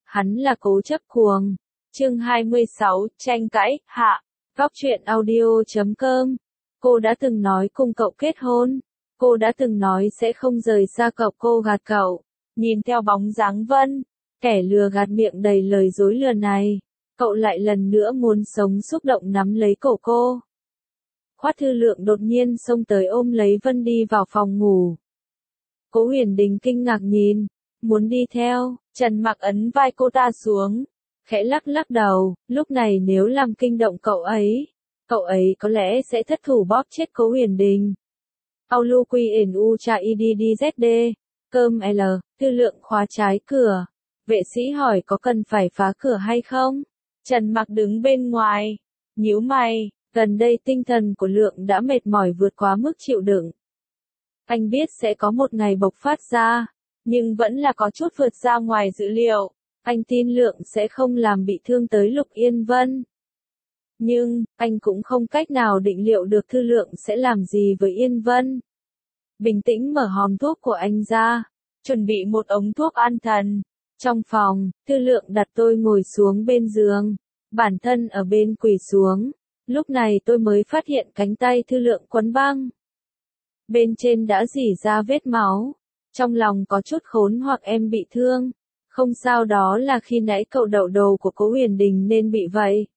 hắn là cố chấp cuồng. Chương 26, tranh cãi, hạ. Góc truyện audio.com. Cô đã từng nói cùng cậu kết hôn. Cô đã từng nói sẽ không rời xa cậu, cô gạt cậu. Nhìn theo bóng dáng Vân, kẻ lừa gạt miệng đầy lời dối lừa này, cậu lại lần nữa muốn sống xúc động nắm lấy cổ cô. Khoát Thư Lượng đột nhiên xông tới ôm lấy Vân đi vào phòng ngủ. Cố Huyền Đình kinh ngạc nhìn, muốn đi theo, Trần Mặc ấn vai cô ta xuống, khẽ lắc lắc đầu, lúc này nếu làm kinh động cậu ấy có lẽ sẽ thất thủ bóp chết Cố Huyền Đình. Aulu QNU cha IDDZD, cơm L, Thư Lượng khóa trái cửa. Vệ sĩ hỏi có cần phải phá cửa hay không? Trần Mặc đứng bên ngoài, nhíu mày, gần đây tinh thần của Lượng đã mệt mỏi vượt quá mức chịu đựng. Anh biết sẽ có một ngày bộc phát ra, nhưng vẫn là có chút vượt ra ngoài dự liệu. Anh tin Lượng sẽ không làm bị thương tới Lục Yên Vân. Nhưng, anh cũng không cách nào định liệu được Thư Lượng sẽ làm gì với Yên Vân. Bình tĩnh mở hòm thuốc của anh ra, chuẩn bị một ống thuốc an thần. Trong phòng, Thư Lượng đặt tôi ngồi xuống bên giường, bản thân ở bên quỳ xuống. Lúc này tôi mới phát hiện cánh tay Thư Lượng quấn băng. Bên trên đã rỉ ra vết máu. Trong lòng có chút khốn hoặc em bị thương. Không sao, đó là khi nãy cậu đậu đầu của Cố Huyền Đình nên bị vậy.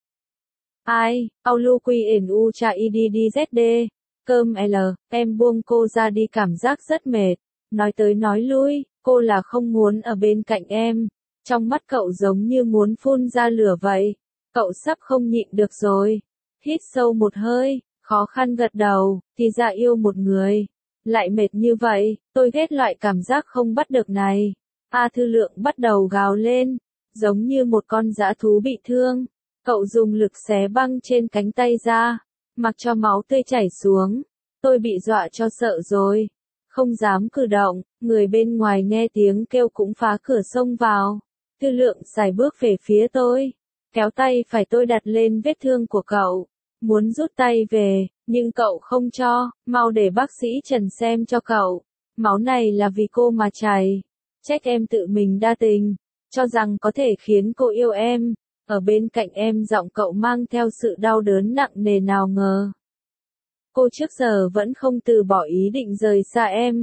Ai, Aulu QNU cha IDDZD, cơm L, em buông cô ra đi, cảm giác rất mệt. Nói tới nói lui, cô là không muốn ở bên cạnh em. Trong mắt cậu giống như muốn phun ra lửa vậy. Cậu sắp không nhịn được rồi. Hít sâu một hơi, khó khăn gật đầu, thì ra yêu một người. Lại mệt như vậy, tôi ghét loại cảm giác không bắt được này. Thư Lượng bắt đầu gào lên, giống như một con dã thú bị thương. Cậu dùng lực xé băng trên cánh tay ra, mặc cho máu tươi chảy xuống. Tôi bị dọa cho sợ rồi, không dám cử động. Người bên ngoài nghe tiếng kêu cũng phá cửa xông vào. Thư Lượng sải bước về phía tôi, kéo tay phải tôi đặt lên vết thương của cậu, muốn rút tay về, nhưng cậu không cho. Mau để bác sĩ Trần xem cho cậu. Máu này là vì cô mà chảy. Trách em tự mình đa tình, cho rằng có thể khiến cô yêu em. Ở bên cạnh em, giọng cậu mang theo sự đau đớn nặng nề, nào ngờ cô trước giờ vẫn không từ bỏ ý định rời xa em.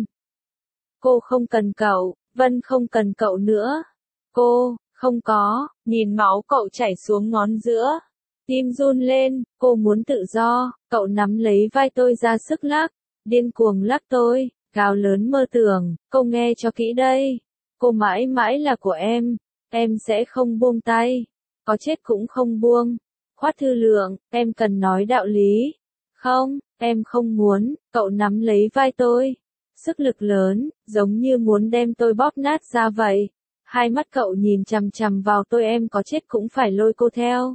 Cô không cần cậu, Vân không cần cậu nữa. Cô, không có, nhìn máu cậu chảy xuống ngón giữa. Tim run lên, cô muốn tự do. Cậu nắm lấy vai tôi ra sức lắc, điên cuồng lắc tôi, gào lớn mơ tưởng, cô nghe cho kỹ đây. Cô mãi mãi là của em sẽ không buông tay. Có chết cũng không buông. Khoát Thư Lượng, em cần nói đạo lý. Không, em không muốn. Cậu nắm lấy vai tôi, sức lực lớn, giống như muốn đem tôi bóp nát ra vậy. Hai mắt cậu nhìn chằm chằm vào tôi, em có chết cũng phải lôi cô theo.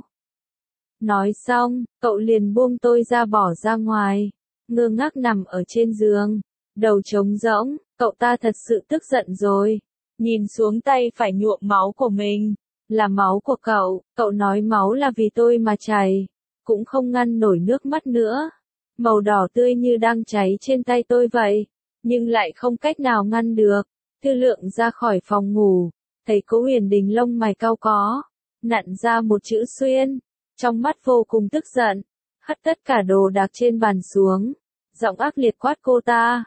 Nói xong, cậu liền buông tôi ra, bỏ ra ngoài, ngơ ngác nằm ở trên giường, đầu trống rỗng. Cậu ta thật sự tức giận rồi, nhìn xuống tay phải nhuộm máu của mình. Là máu của cậu nói máu là vì tôi mà chảy, cũng không ngăn nổi nước mắt nữa. Màu đỏ tươi như đang cháy trên tay tôi vậy, nhưng lại không cách nào ngăn được. Thư Lượng ra khỏi phòng ngủ, thấy Cố Huyền Đình lông mày cau có, nặn ra một chữ xuyên, trong mắt vô cùng tức giận, hất tất cả đồ đạc trên bàn xuống, giọng ác liệt quát cô ta.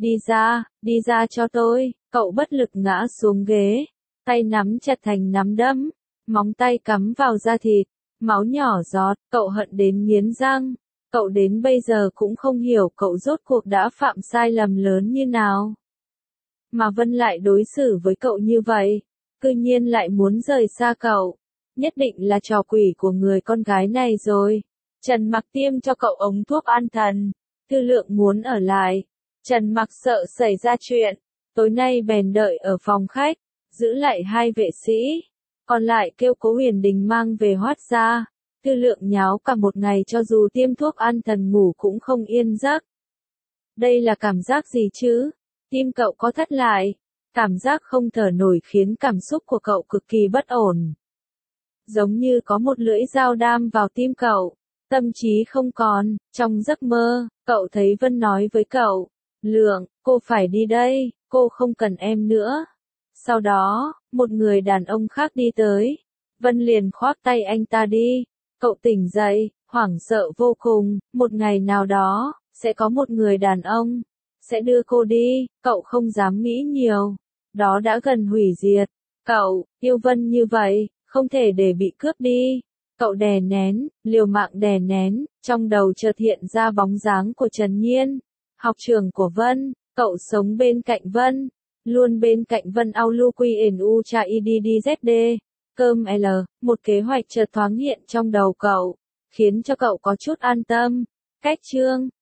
Đi ra cho tôi. Cậu bất lực ngã xuống ghế, tay nắm chặt thành nắm đấm, móng tay cắm vào da thịt, máu nhỏ giọt. Cậu hận đến nghiến răng. Cậu đến bây giờ cũng không hiểu cậu rốt cuộc đã phạm sai lầm lớn như nào, mà Vân lại đối xử với cậu như vậy, cư nhiên lại muốn rời xa cậu. Nhất định là trò quỷ của người con gái này rồi. Trần Mặc tiêm cho cậu ống thuốc an thần. Thư Lượng muốn ở lại. Trần Mặc sợ xảy ra chuyện, tối nay bèn đợi ở phòng khách, giữ lại hai vệ sĩ, còn lại kêu Cố Huyền Đình mang về hoát ra. Thư Lượng nháo cả một ngày, cho dù tiêm thuốc an thần ngủ cũng không yên giấc. Đây là cảm giác gì chứ? Tim cậu có thắt lại, cảm giác không thở nổi khiến cảm xúc của cậu cực kỳ bất ổn. Giống như có một lưỡi dao đâm vào tim cậu, tâm trí không còn. Trong giấc mơ, cậu thấy Vân nói với cậu, Lượng, cô phải đi đây, cô không cần em nữa. Sau đó, một người đàn ông khác đi tới. Vân liền khoác tay anh ta đi. Cậu tỉnh dậy, hoảng sợ vô cùng, một ngày nào đó, sẽ có một người đàn ông, sẽ đưa cô đi, cậu không dám nghĩ nhiều. Đó đã gần hủy diệt. Cậu, yêu Vân như vậy, không thể để bị cướp đi. Cậu đè nén, liều mạng đè nén, trong đầu chợt hiện ra bóng dáng của Trần Nhiên, học trưởng của Vân, cậu sống bên cạnh Vân, luôn bên cạnh Vân Auluqnu cha IDDZD, cơm L, một kế hoạch chợt thoáng hiện trong đầu cậu, khiến cho cậu có chút an tâm. Cách chương